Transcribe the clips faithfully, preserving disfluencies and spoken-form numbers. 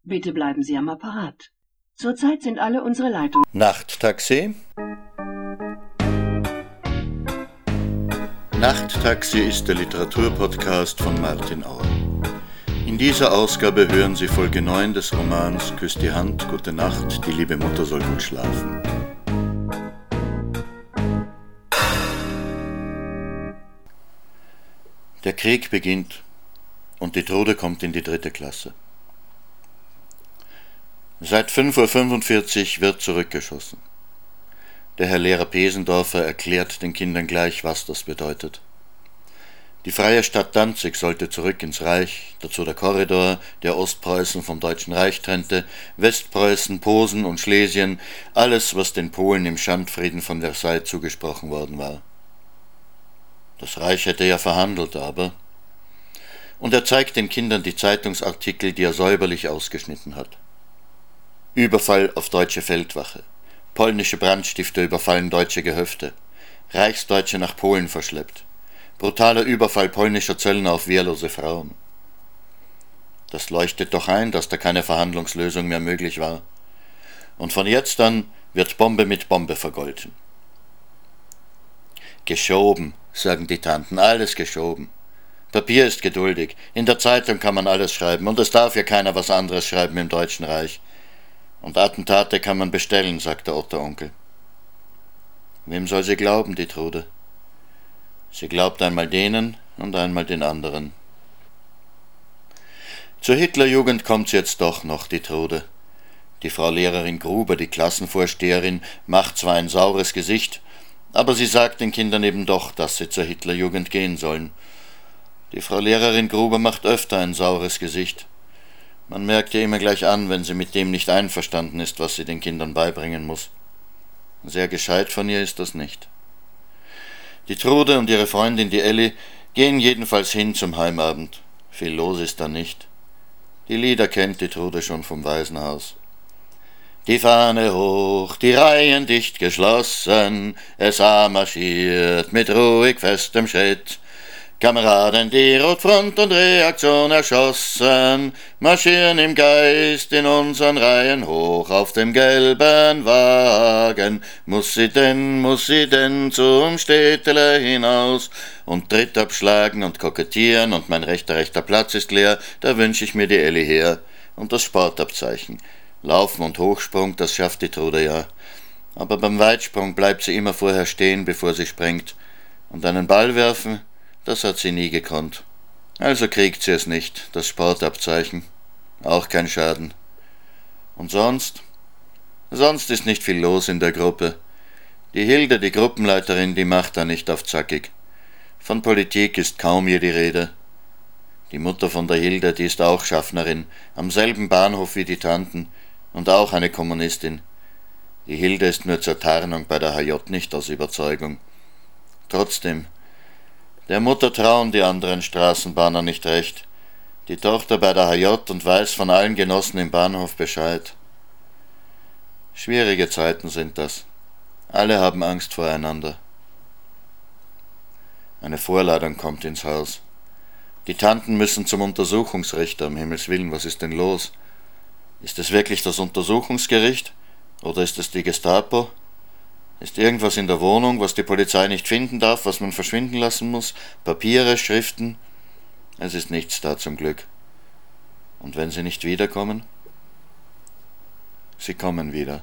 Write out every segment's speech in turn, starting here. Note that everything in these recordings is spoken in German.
Bitte bleiben Sie am Apparat. Zurzeit sind alle unsere Leitungen... Nachttaxi? Nachttaxi ist der Literaturpodcast von Martin Auer. In dieser Ausgabe hören Sie Folge neun des Romans Küss die Hand, gute Nacht, die liebe Mutter soll gut schlafen. Der Krieg beginnt und die Trude kommt in die dritte Klasse. Seit fünf Uhr fünfundvierzig wird zurückgeschossen. Der Herr Lehrer Pesendorfer erklärt den Kindern gleich, was das bedeutet. Die freie Stadt Danzig sollte zurück ins Reich, dazu der Korridor, der Ostpreußen vom Deutschen Reich trennte, Westpreußen, Posen und Schlesien, alles, was den Polen im Schandfrieden von Versailles zugesprochen worden war. Das Reich hätte ja verhandelt, aber... Und er zeigt den Kindern die Zeitungsartikel, die er säuberlich ausgeschnitten hat. Überfall auf deutsche Feldwache. Polnische Brandstifter überfallen deutsche Gehöfte. Reichsdeutsche nach Polen verschleppt. Brutaler Überfall polnischer Zöllner auf wehrlose Frauen. Das leuchtet doch ein, dass da keine Verhandlungslösung mehr möglich war. Und von jetzt an wird Bombe mit Bombe vergolten. Geschoben, sagen die Tanten, alles geschoben. Papier ist geduldig, in der Zeitung kann man alles schreiben, und es darf ja keiner was anderes schreiben im Deutschen Reich. Und Attentate kann man bestellen, sagt der Otteronkel. Wem soll sie glauben, die Trude? Sie glaubt einmal denen und einmal den anderen. Zur Hitlerjugend kommt's jetzt doch noch, die Trude. Die Frau Lehrerin Gruber, die Klassenvorsteherin, macht zwar ein saures Gesicht, aber sie sagt den Kindern eben doch, dass sie zur Hitlerjugend gehen sollen. Die Frau Lehrerin Gruber macht öfter ein saures Gesicht. Man merkt ihr immer gleich an, wenn sie mit dem nicht einverstanden ist, was sie den Kindern beibringen muss. Sehr gescheit von ihr ist das nicht. Die Trude und ihre Freundin, die Elli, gehen jedenfalls hin zum Heimabend. Viel los ist da nicht. Die Lieder kennt die Trude schon vom Waisenhaus. Die Fahne hoch, die Reihen dicht geschlossen, S A marschiert mit ruhig festem Schritt. Kameraden, die Rotfront und Reaktion erschossen, marschieren im Geist in unseren Reihen hoch auf dem gelben Wagen. Muss sie denn, muss sie denn zum Städtele hinaus und Tritt abschlagen und kokettieren und mein rechter, rechter Platz ist leer, da wünsch ich mir die Elli her und das Sportabzeichen. Laufen und Hochsprung, das schafft die Trude ja. Aber beim Weitsprung bleibt sie immer vorher stehen, bevor sie springt. Und einen Ball werfen, das hat sie nie gekonnt. Also kriegt sie es nicht, das Sportabzeichen. Auch kein Schaden. Und sonst? Sonst ist nicht viel los in der Gruppe. Die Hilde, die Gruppenleiterin, die macht da nicht auf zackig. Von Politik ist kaum je die Rede. Die Mutter von der Hilde, die ist auch Schaffnerin, am selben Bahnhof wie die Tanten und auch eine Kommunistin. Die Hilde ist nur zur Tarnung bei der H J, nicht aus Überzeugung. Trotzdem, der Mutter trauen die anderen Straßenbahner nicht recht. Die Tochter bei der H J und weiß von allen Genossen im Bahnhof Bescheid. Schwierige Zeiten sind das. Alle haben Angst voreinander. Eine Vorladung kommt ins Haus. Die Tanten müssen zum Untersuchungsrichter, um Himmels Willen, was ist denn los? Ist es wirklich das Untersuchungsgericht? Oder ist es die Gestapo? Ist irgendwas in der Wohnung, was die Polizei nicht finden darf, was man verschwinden lassen muss? Papiere, Schriften? Es ist nichts da zum Glück. Und wenn sie nicht wiederkommen? Sie kommen wieder.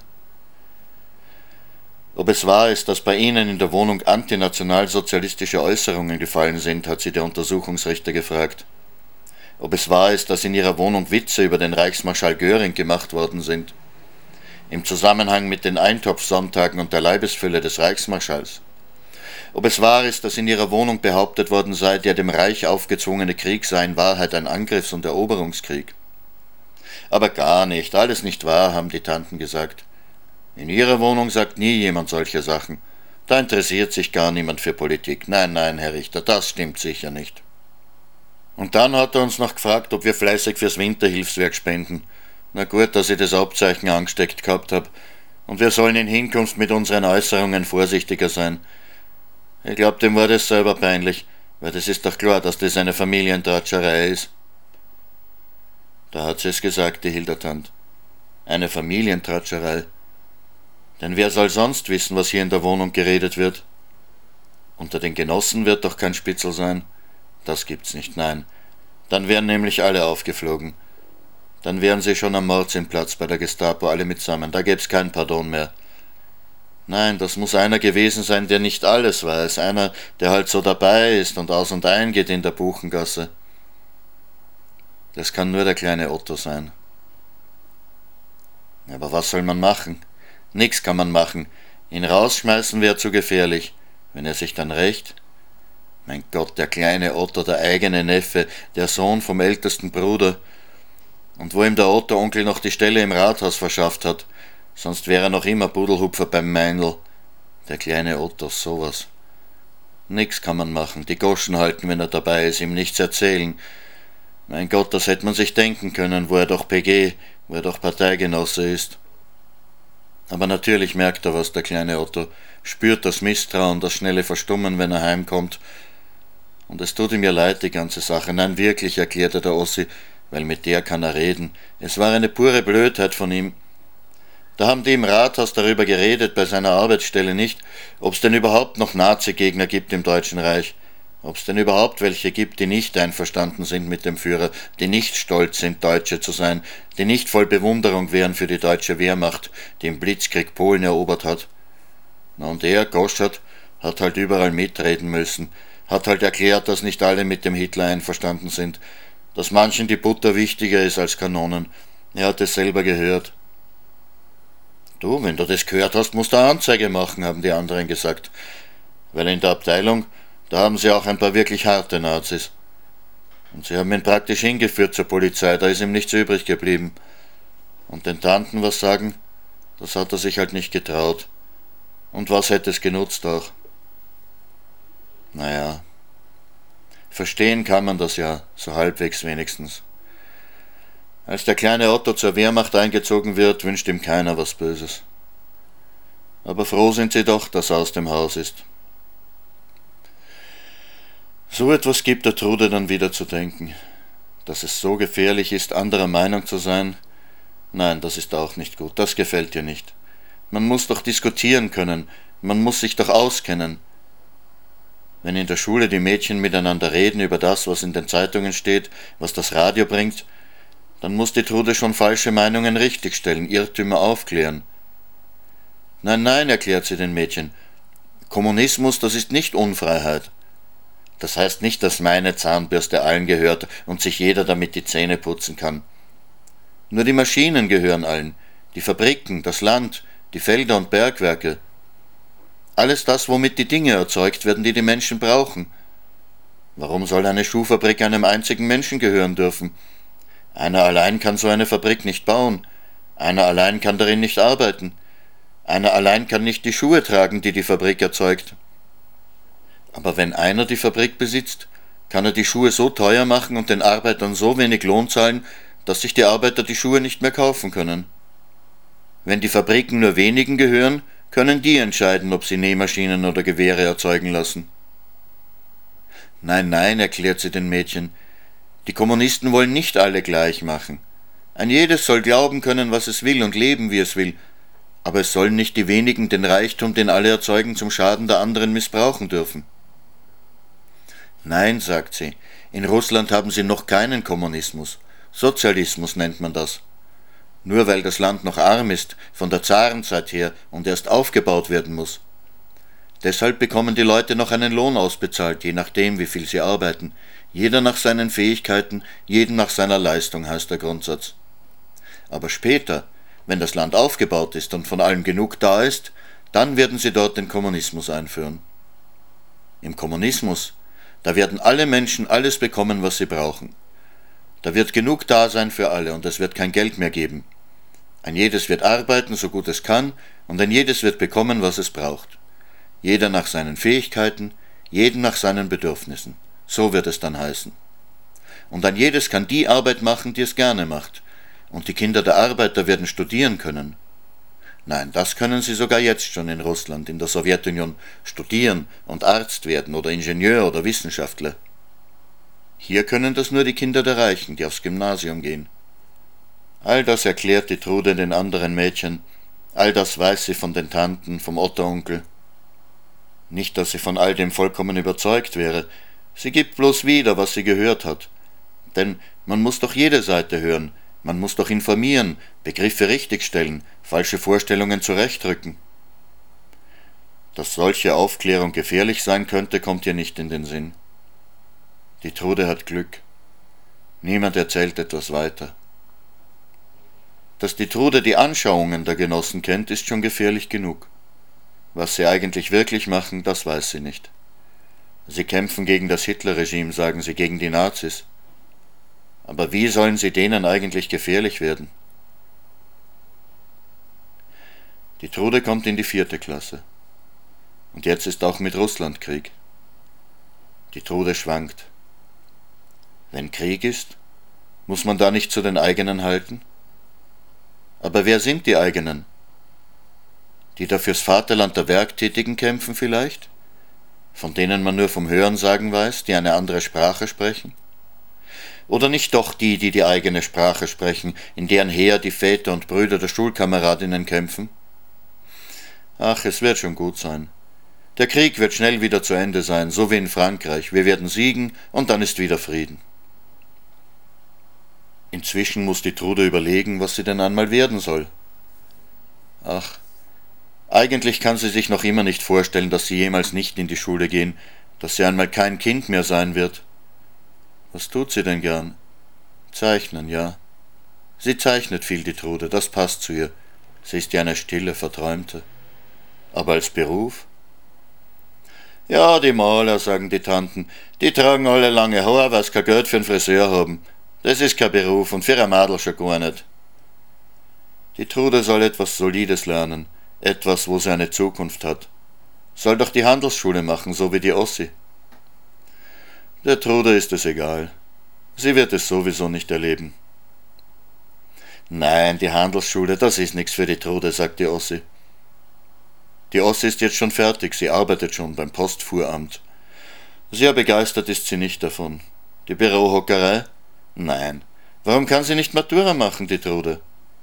Ob es wahr ist, dass bei Ihnen in der Wohnung antinationalsozialistische Äußerungen gefallen sind, hat sie der Untersuchungsrichter gefragt. Ob es wahr ist, dass in Ihrer Wohnung Witze über den Reichsmarschall Göring gemacht worden sind. Im Zusammenhang mit den Eintopfsonntagen und der Leibesfülle des Reichsmarschalls. Ob es wahr ist, dass in Ihrer Wohnung behauptet worden sei, der dem Reich aufgezwungene Krieg sei in Wahrheit ein Angriffs- und Eroberungskrieg. Aber gar nicht, alles nicht wahr, haben die Tanten gesagt. In Ihrer Wohnung sagt nie jemand solche Sachen. Da interessiert sich gar niemand für Politik. Nein, nein, Herr Richter, das stimmt sicher nicht. Und dann hat er uns noch gefragt, ob wir fleißig fürs Winterhilfswerk spenden. Na gut, dass ich das Abzeichen angesteckt gehabt habe. Und wir sollen in Hinkunft mit unseren Äußerungen vorsichtiger sein. Ich glaube, dem war das selber peinlich, weil das ist doch klar, dass das eine Familientratscherei ist. Da hat sie es gesagt, die Hildertant. Eine Familientratscherei. Denn wer soll sonst wissen, was hier in der Wohnung geredet wird? Unter den Genossen wird doch kein Spitzel sein. Das gibt's nicht, nein. Dann wären nämlich alle aufgeflogen. Dann wären sie schon am Mordsinnplatz bei der Gestapo, alle mitsammen. Da gäb's kein Pardon mehr. Nein, das muss einer gewesen sein, der nicht alles weiß. Einer, der halt so dabei ist und aus und ein geht in der Buchengasse. Das kann nur der kleine Otto sein. Aber was soll man machen? Nix kann man machen. Ihn rausschmeißen wäre zu gefährlich. Wenn er sich dann rächt? Mein Gott, der kleine Otto, der eigene Neffe, der Sohn vom ältesten Bruder. Und wo ihm der Otto-Onkel noch die Stelle im Rathaus verschafft hat, sonst wäre er noch immer Pudelhupfer beim Meinl. Der kleine Otto, sowas. Nix kann man machen, die Goschen halten, wenn er dabei ist, ihm nichts erzählen. Mein Gott, das hätte man sich denken können, wo er doch P G, wo er doch Parteigenosse ist. Aber natürlich merkt er was, der kleine Otto, spürt das Misstrauen, das schnelle Verstummen, wenn er heimkommt. Und es tut ihm ja leid, die ganze Sache. Nein, wirklich, erklärte der Ossi, weil mit der kann er reden. Es war eine pure Blödheit von ihm. Da haben die im Rathaus darüber geredet, bei seiner Arbeitsstelle nicht, ob es denn überhaupt noch Nazi-Gegner gibt im Deutschen Reich. Ob es denn überhaupt welche gibt, die nicht einverstanden sind mit dem Führer, die nicht stolz sind, Deutsche zu sein, die nicht voll Bewunderung wären für die deutsche Wehrmacht, die im Blitzkrieg Polen erobert hat. Na und er, Goschert, hat halt überall mitreden müssen, hat halt erklärt, dass nicht alle mit dem Hitler einverstanden sind, dass manchen die Butter wichtiger ist als Kanonen. Er hat es selber gehört. Du, wenn du das gehört hast, musst du eine Anzeige machen, haben die anderen gesagt, weil in der Abteilung, da haben sie auch ein paar wirklich harte Nazis. Und sie haben ihn praktisch hingeführt zur Polizei, da ist ihm nichts übrig geblieben. Und den Tanten was sagen, das hat er sich halt nicht getraut. Und was hätte es genutzt auch? Naja, verstehen kann man das ja, so halbwegs wenigstens. Als der kleine Otto zur Wehrmacht eingezogen wird, wünscht ihm keiner was Böses. Aber froh sind sie doch, dass er aus dem Haus ist. So etwas gibt der Trude dann wieder zu denken. Dass es so gefährlich ist, anderer Meinung zu sein, nein, das ist auch nicht gut, das gefällt ihr nicht. Man muss doch diskutieren können, man muss sich doch auskennen. Wenn in der Schule die Mädchen miteinander reden über das, was in den Zeitungen steht, was das Radio bringt, dann muss die Trude schon falsche Meinungen richtigstellen, Irrtümer aufklären. Nein, nein, erklärt sie den Mädchen, Kommunismus, das ist nicht Unfreiheit. Das heißt nicht, dass meine Zahnbürste allen gehört und sich jeder damit die Zähne putzen kann. Nur die Maschinen gehören allen, die Fabriken, das Land, die Felder und Bergwerke. Alles das, womit die Dinge erzeugt werden, die die Menschen brauchen. Warum soll eine Schuhfabrik einem einzigen Menschen gehören dürfen? Einer allein kann so eine Fabrik nicht bauen. Einer allein kann darin nicht arbeiten. Einer allein kann nicht die Schuhe tragen, die die Fabrik erzeugt. Aber wenn einer die Fabrik besitzt, kann er die Schuhe so teuer machen und den Arbeitern so wenig Lohn zahlen, dass sich die Arbeiter die Schuhe nicht mehr kaufen können. Wenn die Fabriken nur wenigen gehören, können die entscheiden, ob sie Nähmaschinen oder Gewehre erzeugen lassen. Nein, nein, erklärt sie den Mädchen, die Kommunisten wollen nicht alle gleich machen. Ein jedes soll glauben können, was es will und leben, wie es will, aber es sollen nicht die wenigen den Reichtum, den alle erzeugen, zum Schaden der anderen missbrauchen dürfen. Nein, sagt sie, in Russland haben sie noch keinen Kommunismus. Sozialismus nennt man das. Nur weil das Land noch arm ist, von der Zarenzeit her, und erst aufgebaut werden muss. Deshalb bekommen die Leute noch einen Lohn ausbezahlt, je nachdem, wie viel sie arbeiten. Jeder nach seinen Fähigkeiten, jeden nach seiner Leistung, heißt der Grundsatz. Aber später, wenn das Land aufgebaut ist und von allem genug da ist, dann werden sie dort den Kommunismus einführen. Im Kommunismus, da werden alle Menschen alles bekommen, was sie brauchen. Da wird genug da sein für alle und es wird kein Geld mehr geben. Ein jedes wird arbeiten, so gut es kann, und ein jedes wird bekommen, was es braucht. Jeder nach seinen Fähigkeiten, jeden nach seinen Bedürfnissen. So wird es dann heißen. Und ein jedes kann die Arbeit machen, die es gerne macht. Und die Kinder der Arbeiter werden studieren können. Nein, das können sie sogar jetzt schon in Russland, in der Sowjetunion, studieren und Arzt werden oder Ingenieur oder Wissenschaftler. Hier können das nur die Kinder der Reichen, die aufs Gymnasium gehen. All das erklärt die Trude den anderen Mädchen, all das weiß sie von den Tanten, vom Otto-Onkel. Nicht, dass sie von all dem vollkommen überzeugt wäre, sie gibt bloß wieder, was sie gehört hat. Denn man muss doch jede Seite hören, man muss doch informieren, Begriffe richtigstellen, falsche Vorstellungen zurechtrücken. Dass solche Aufklärung gefährlich sein könnte, kommt ihr nicht in den Sinn. Die Trude hat Glück. Niemand erzählt etwas weiter. Dass die Trude die Anschauungen der Genossen kennt, ist schon gefährlich genug. Was sie eigentlich wirklich machen, das weiß sie nicht. Sie kämpfen gegen das Hitlerregime, sagen sie, gegen die Nazis. Aber wie sollen sie denen eigentlich gefährlich werden? Die Trude kommt in die vierte Klasse. Und jetzt ist auch mit Russland Krieg. Die Trude schwankt. Wenn Krieg ist, muss man da nicht zu den eigenen halten? Aber wer sind die eigenen? Die da fürs Vaterland der Werktätigen kämpfen vielleicht? Von denen man nur vom Hörensagen weiß, die eine andere Sprache sprechen? Oder nicht doch die, die die eigene Sprache sprechen, in deren Heer die Väter und Brüder der Schulkameradinnen kämpfen? Ach, es wird schon gut sein. Der Krieg wird schnell wieder zu Ende sein, so wie in Frankreich. Wir werden siegen und dann ist wieder Frieden. Inzwischen muss die Trude überlegen, was sie denn einmal werden soll. Ach, eigentlich kann sie sich noch immer nicht vorstellen, dass sie jemals nicht in die Schule gehen, dass sie einmal kein Kind mehr sein wird. Was tut sie denn gern? Zeichnen, ja. Sie zeichnet viel, die Trude, das passt zu ihr. Sie ist ja eine stille, verträumte. Aber als Beruf? Ja, die Maler, sagen die Tanten, die tragen alle lange Haare, weil sie kein Geld für einen Friseur haben. Das ist kein Beruf und für ein Mädel schon gar nicht. Die Trude soll etwas Solides lernen, etwas, wo sie eine Zukunft hat. Soll doch die Handelsschule machen, so wie die Ossi. Der Trude ist es egal. Sie wird es sowieso nicht erleben. Nein, die Handelsschule, das ist nichts für die Trude, sagt die Ossi. Die Ossi ist jetzt schon fertig, sie arbeitet schon beim Postfuhramt. Sehr begeistert ist sie nicht davon. Die Bürohockerei? Nein. Warum kann sie nicht Matura machen, die Trude?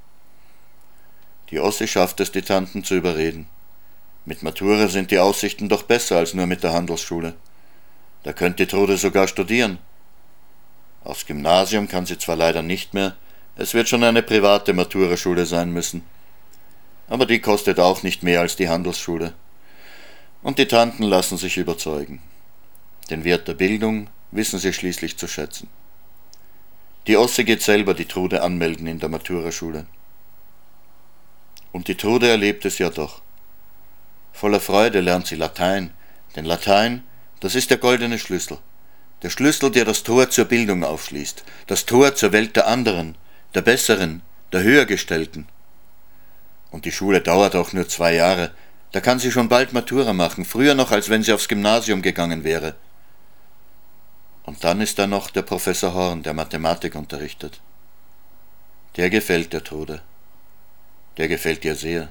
Die Ossi schafft es, die Tanten zu überreden. Mit Matura sind die Aussichten doch besser als nur mit der Handelsschule. Da könnte die Trude sogar studieren. Aufs Gymnasium kann sie zwar leider nicht mehr, es wird schon eine private Maturaschule sein müssen. Aber die kostet auch nicht mehr als die Handelsschule. Und die Tanten lassen sich überzeugen. Den Wert der Bildung wissen sie schließlich zu schätzen. Die Ossi geht selber die Trude anmelden in der Maturaschule. Und die Trude erlebt es ja doch. Voller Freude lernt sie Latein, denn Latein, das ist der goldene Schlüssel. Der Schlüssel, der das Tor zur Bildung aufschließt, das Tor zur Welt der anderen, der Besseren, der Höhergestellten. Und die Schule dauert auch nur zwei Jahre, da kann sie schon bald Matura machen, früher noch, als wenn sie aufs Gymnasium gegangen wäre. Und dann ist da noch der Professor Horn, der Mathematik unterrichtet. Der gefällt der Trude. Der gefällt ihr sehr.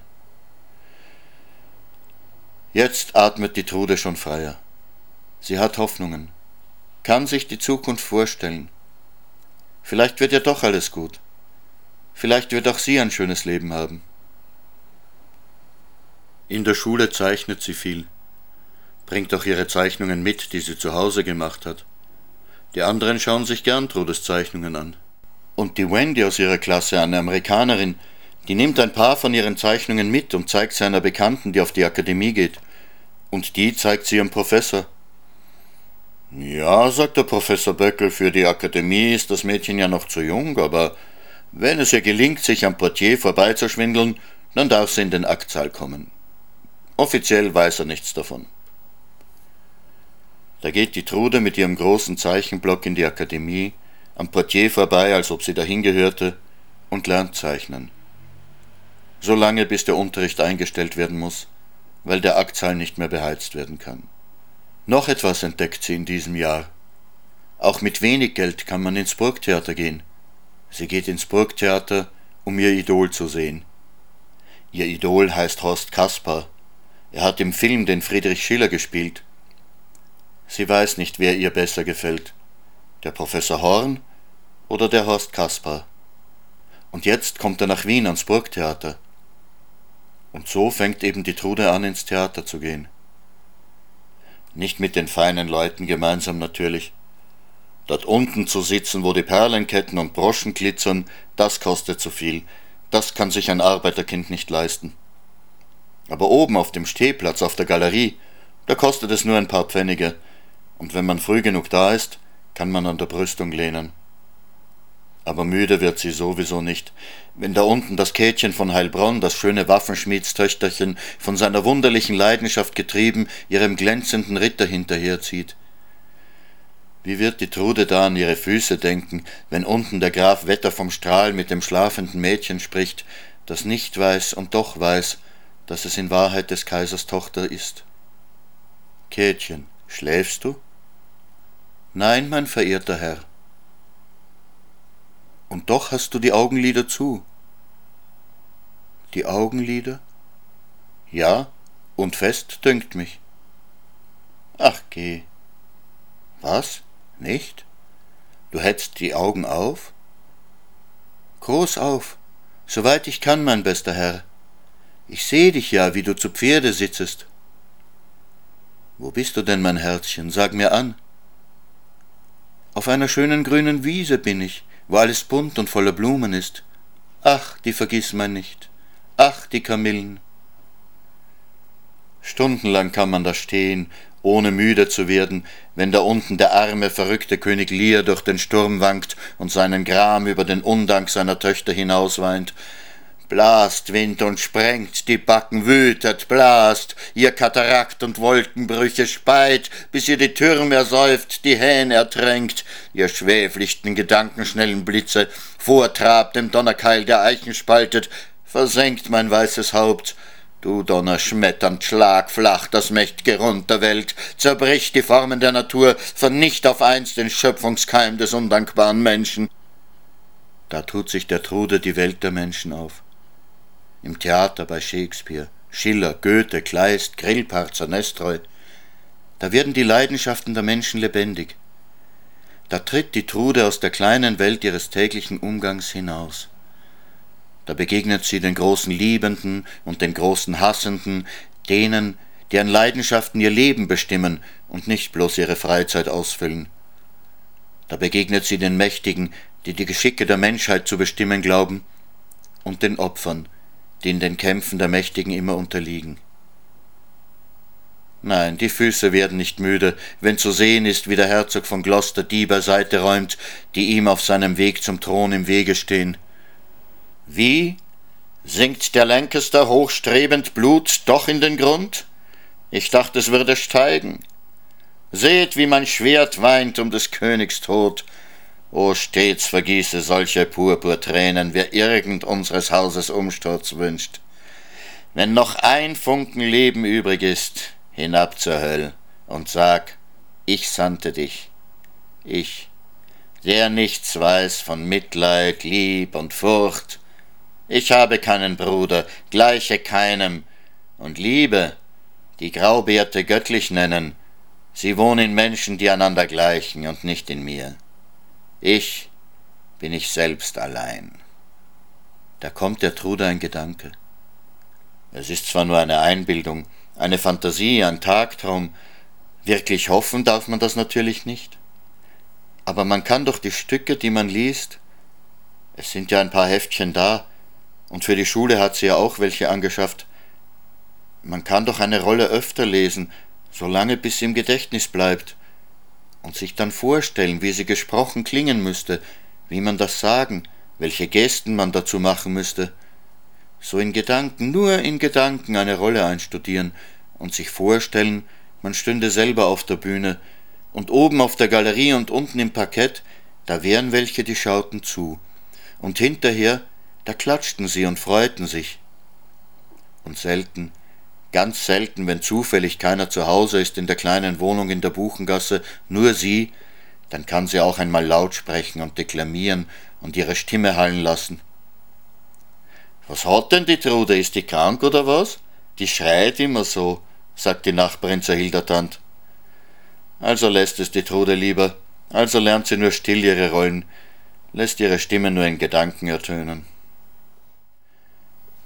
Jetzt atmet die Trude schon freier. Sie hat Hoffnungen, kann sich die Zukunft vorstellen. Vielleicht wird ja doch alles gut. Vielleicht wird auch sie ein schönes Leben haben. In der Schule zeichnet sie viel, bringt auch ihre Zeichnungen mit, die sie zu Hause gemacht hat. Die anderen schauen sich gern Trudes Zeichnungen an. Und die Wendy aus ihrer Klasse, eine Amerikanerin, die nimmt ein paar von ihren Zeichnungen mit und zeigt sie einer Bekannten, die auf die Akademie geht. Und die zeigt sie ihrem Professor. Ja, sagt der Professor Böckel, für die Akademie ist das Mädchen ja noch zu jung, aber wenn es ihr gelingt, sich am Portier vorbeizuschwindeln, dann darf sie in den Aktsaal kommen. Offiziell weiß er nichts davon. Da geht die Trude mit ihrem großen Zeichenblock in die Akademie, am Portier vorbei, als ob sie dahin gehörte, und lernt zeichnen. So lange, bis der Unterricht eingestellt werden muss, weil der Aktsaal nicht mehr beheizt werden kann. Noch etwas entdeckt sie in diesem Jahr. Auch mit wenig Geld kann man ins Burgtheater gehen. Sie geht ins Burgtheater, um ihr Idol zu sehen. Ihr Idol heißt Horst Kaspar. Er hat im Film den Friedrich Schiller gespielt. Sie weiß nicht, wer ihr besser gefällt, der Professor Horn oder der Horst Kaspar. Und jetzt kommt er nach Wien ans Burgtheater. Und so fängt eben die Trude an, ins Theater zu gehen. Nicht mit den feinen Leuten gemeinsam natürlich. Dort unten zu sitzen, wo die Perlenketten und Broschen glitzern, das kostet zu viel. Das kann sich ein Arbeiterkind nicht leisten. Aber oben auf dem Stehplatz, auf der Galerie, da kostet es nur ein paar Pfennige. Und wenn man früh genug da ist, kann man an der Brüstung lehnen. Aber müde wird sie sowieso nicht, wenn da unten das Käthchen von Heilbronn, das schöne Waffenschmiedstöchterchen, von seiner wunderlichen Leidenschaft getrieben, ihrem glänzenden Ritter hinterherzieht. Wie wird die Trude da an ihre Füße denken, wenn unten der Graf Wetter vom Strahl mit dem schlafenden Mädchen spricht, das nicht weiß und doch weiß, dass es in Wahrheit des Kaisers Tochter ist. Käthchen, schläfst du? Nein, mein verehrter Herr. Und doch hast du die Augenlider zu. Die Augenlider? Ja, und fest, dünkt mich. Ach, geh. Was? Nicht? Du hättest die Augen auf? Groß auf, soweit ich kann, mein bester Herr. Ich seh dich ja, wie du zu Pferde sitzest. Wo bist du denn, mein Herzchen? Sag mir an. Auf einer schönen grünen Wiese bin ich, wo alles bunt und voller Blumen ist. Ach, die Vergissmeinnicht. Ach, die Kamillen. Stundenlang kann man da stehen, ohne müde zu werden, wenn da unten der arme, verrückte König Lear durch den Sturm wankt und seinen Gram über den Undank seiner Töchter hinausweint. Blast Wind und sprengt, die Backen wütet, blast, ihr Katarakt und Wolkenbrüche speit, bis ihr die Türme ersäuft, die Hähn ertränkt, ihr schweflichten gedankenschnellen Blitze, vortrabt im Donnerkeil der Eichen spaltet, versenkt mein weißes Haupt, du Donner schmetternd, schlag flach das mächt'ge Rund der Welt, zerbrich die Formen der Natur, vernicht auf einst den Schöpfungskeim des undankbaren Menschen. Da tut sich der Trude die Welt der Menschen auf. Im Theater bei Shakespeare, Schiller, Goethe, Kleist, Grillparzer, Nestroy, da werden die Leidenschaften der Menschen lebendig. Da tritt die Trude aus der kleinen Welt ihres täglichen Umgangs hinaus. Da begegnet sie den großen Liebenden und den großen Hassenden, denen, deren Leidenschaften ihr Leben bestimmen und nicht bloß ihre Freizeit ausfüllen. Da begegnet sie den Mächtigen, die die Geschicke der Menschheit zu bestimmen glauben, und den Opfern, die in den Kämpfen der Mächtigen immer unterliegen. Nein, die Füße werden nicht müde, wenn zu sehen ist, wie der Herzog von Gloucester die beiseite räumt, die ihm auf seinem Weg zum Thron im Wege stehen. Wie? Sinkt der Lancaster hochstrebend Blut doch in den Grund? Ich dachte, es würde steigen. Seht, wie mein Schwert weint um des Königs Tod. O stets vergieße solche Purpurtränen, wer irgend unseres Hauses Umsturz wünscht. Wenn noch ein Funken Leben übrig ist, hinab zur Höll und sag, ich sandte dich. Ich, der nichts weiß von Mitleid, Lieb und Furcht. Ich habe keinen Bruder, gleiche keinem, und Liebe, die Graubärte göttlich nennen, sie wohnen in Menschen, die einander gleichen und nicht in mir. Ich bin ich selbst allein. Da kommt der Trude ein Gedanke. Es ist zwar nur eine Einbildung, eine Fantasie, ein Tagtraum, wirklich hoffen darf man das natürlich nicht. Aber man kann doch die Stücke, die man liest, es sind ja ein paar Heftchen da, und für die Schule hat sie ja auch welche angeschafft, man kann doch eine Rolle öfter lesen, solange bis sie im Gedächtnis bleibt, und sich dann vorstellen, wie sie gesprochen klingen müsste, wie man das sagen, welche Gesten man dazu machen müsste. So in Gedanken, nur in Gedanken eine Rolle einstudieren und sich vorstellen, man stünde selber auf der Bühne, und oben auf der Galerie und unten im Parkett, da wären welche, die schauten zu, und hinterher, da klatschten sie und freuten sich. Und selten, ganz selten, wenn zufällig keiner zu Hause ist in der kleinen Wohnung in der Buchengasse, nur sie, dann kann sie auch einmal laut sprechen und deklamieren und ihre Stimme hallen lassen. »Was hat denn die Trude? Ist die krank oder was? Die schreit immer so«, sagt die Nachbarin zur Hildertand. Also lässt es die Trude lieber, also lernt sie nur still ihre Rollen, lässt ihre Stimme nur in Gedanken ertönen.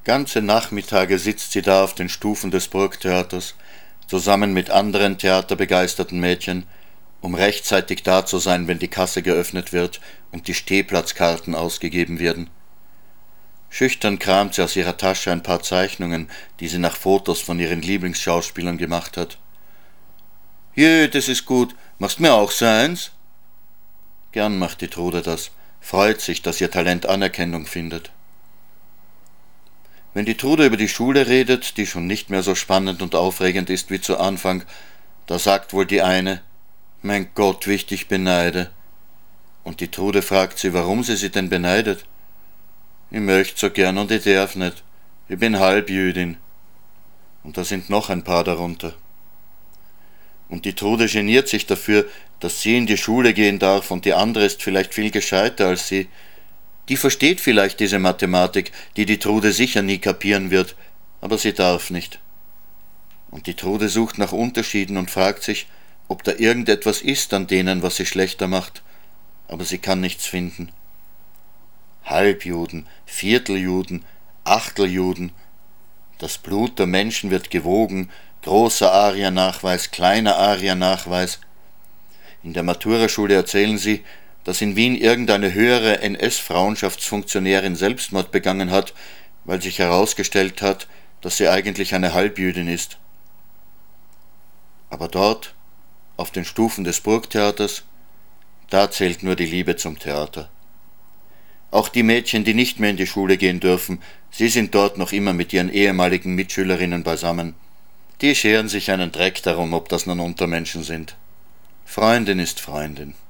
Ganze Nachmittage sitzt sie da auf den Stufen des Burgtheaters, zusammen mit anderen theaterbegeisterten Mädchen, um rechtzeitig da zu sein, wenn die Kasse geöffnet wird und die Stehplatzkarten ausgegeben werden. Schüchtern kramt sie aus ihrer Tasche ein paar Zeichnungen, die sie nach Fotos von ihren Lieblingsschauspielern gemacht hat. »Je, das ist gut. Machst mir auch so eins?« Gern macht die Trude das, freut sich, dass ihr Talent Anerkennung findet. Wenn die Trude über die Schule redet, die schon nicht mehr so spannend und aufregend ist wie zu Anfang, da sagt wohl die eine: »Mein Gott, wie ich dich beneide.« Und die Trude fragt sie, warum sie sie denn beneidet. »Ich möcht so gern und ich darf nicht. Ich bin Halbjüdin.« Und da sind noch ein paar darunter. Und die Trude geniert sich dafür, dass sie in die Schule gehen darf und die andere ist vielleicht viel gescheiter als sie. Die versteht vielleicht diese Mathematik, die die Trude sicher nie kapieren wird, aber sie darf nicht. Und die Trude sucht nach Unterschieden und fragt sich, ob da irgendetwas ist an denen, was sie schlechter macht, aber sie kann nichts finden. Halbjuden, Vierteljuden, Achteljuden. Das Blut der Menschen wird gewogen, großer Ariernachweis, kleiner Ariernachweis. In der Maturaschule erzählen sie, dass in Wien irgendeine höhere N S-Frauenschaftsfunktionärin Selbstmord begangen hat, weil sich herausgestellt hat, dass sie eigentlich eine Halbjüdin ist. Aber dort, auf den Stufen des Burgtheaters, da zählt nur die Liebe zum Theater. Auch die Mädchen, die nicht mehr in die Schule gehen dürfen, sie sind dort noch immer mit ihren ehemaligen Mitschülerinnen beisammen. Die scheren sich einen Dreck darum, ob das nun Untermenschen sind. Freundin ist Freundin.